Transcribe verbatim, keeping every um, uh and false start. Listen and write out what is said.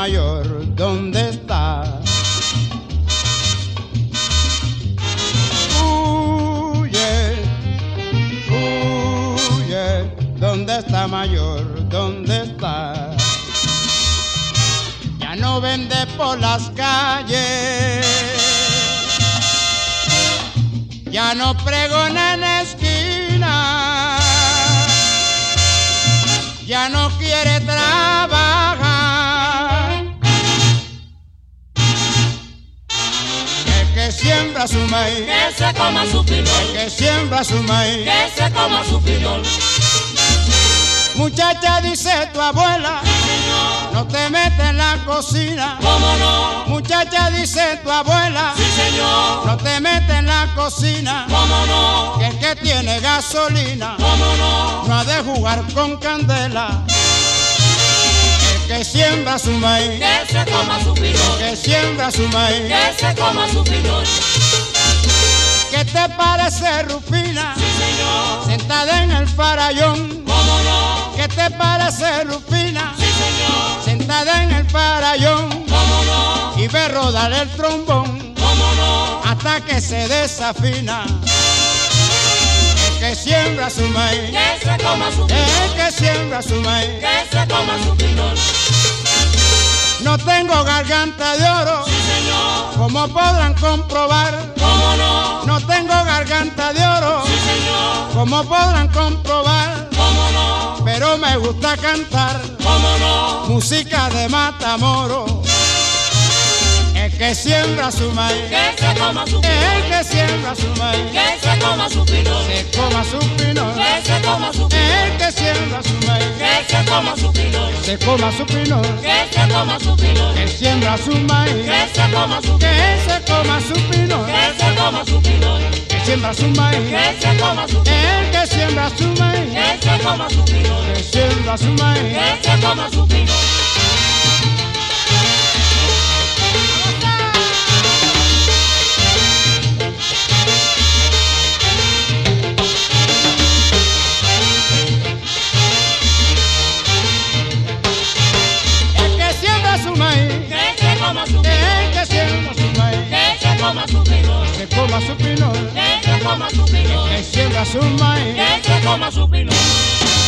mayor, ¿dónde está? Huye, huye, ¿dónde está mayor? ¿Dónde está? Ya no vende por las calles, ya no pregona en esquina, ya no quiere trabajar. El que siembra su maíz, que se coma su pinol. El que siembra su maíz, que se coma su pinol. Muchacha, dice tu abuela, Sí, señor. no te metes en la cocina. ¿Cómo no? Muchacha, dice tu abuela, Sí, señor. no te metes en la cocina. ¿Cómo no? Que el que tiene gasolina ¿Cómo no? no ha de jugar con candela. El que siembra su maíz, Que se coma su pinol. que siembra su maíz. Que se coma su pinol. ¿Qué te parece, Rufina, Sí, señor. sentada en el farallón? ¿Cómo no? ¿Qué te parece, Rufina, Sí, señor. sentada en el farallón? ¿Cómo no? Y ve rodar el trombón ¿Cómo no? hasta que se desafina. El que siembra su maíz, Que se coma su el pinol. que siembra su maíz. Que se coma su pinol. No tengo garganta de oro, Sí, señor. como podrán comprobar. ¿Cómo no? No tengo garganta de oro, Sí, señor. como podrán comprobar. ¿Cómo no? Pero me gusta cantar ¿Cómo no? música de Matamoros. El que siembra su maíz, Que se coma su el pinol. que siembra su maíz, Que se coma su pinol. se coma su pinol. Que se coma su El pinol. que siembra su maíz, Que se coma su pinol. se coma su pinol. Que se coma su pinol. El siembra su maíz, Que se coma su que pinol. se coma su pinol. Que se coma su pinol. Que siembra su maíz, Que se coma su pinol. el que siembra su maíz, Que se coma su pinol. que siembra su maíz. Que se coma su pinol. El que siembra su maíz, Que se coma su el pinol. que siembra su maíz, Que se coma su pinol. se coma su pinol. Que se coma su pinol. Que siembra su maíz. Que se coma su pinol.